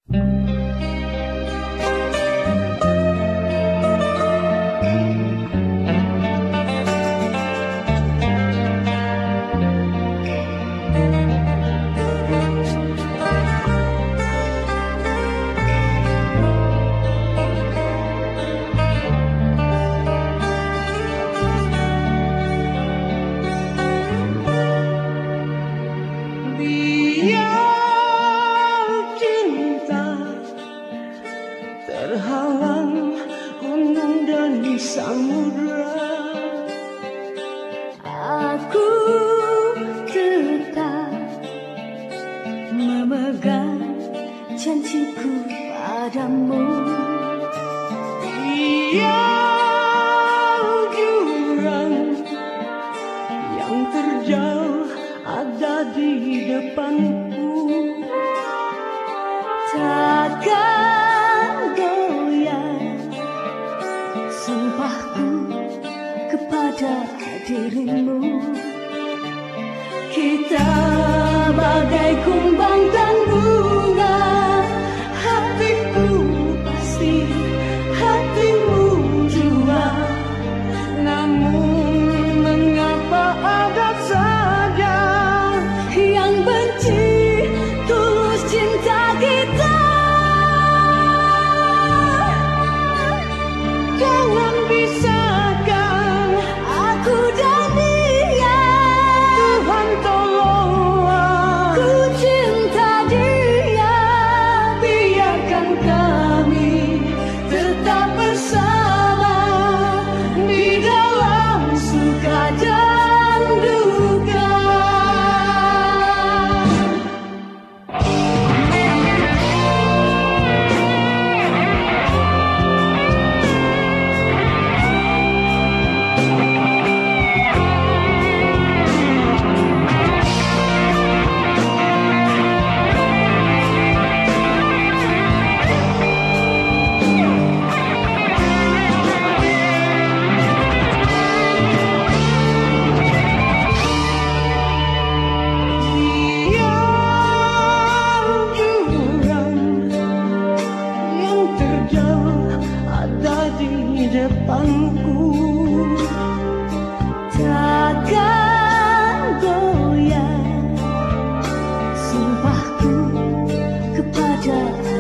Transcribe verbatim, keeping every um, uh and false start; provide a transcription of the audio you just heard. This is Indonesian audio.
Terhalang gunung dan samudra, aku tetap memegang janjiku padamu. Tiada jurang yang terjal ada di depanku, takkan goyah sumpahku kepada dirimu. Kita bagai kumbang dan bunga, hatiku pasti hatimu jua. namun mengapa ada saja yang benci tulus cinta kita. Jangan bisakah Aku dan dia, Tuhan tolonglah, ku cinta dia. biarkan kami tetap bersama di dalam suka dan duka. Depanku, takkan goyah sumpahku kepada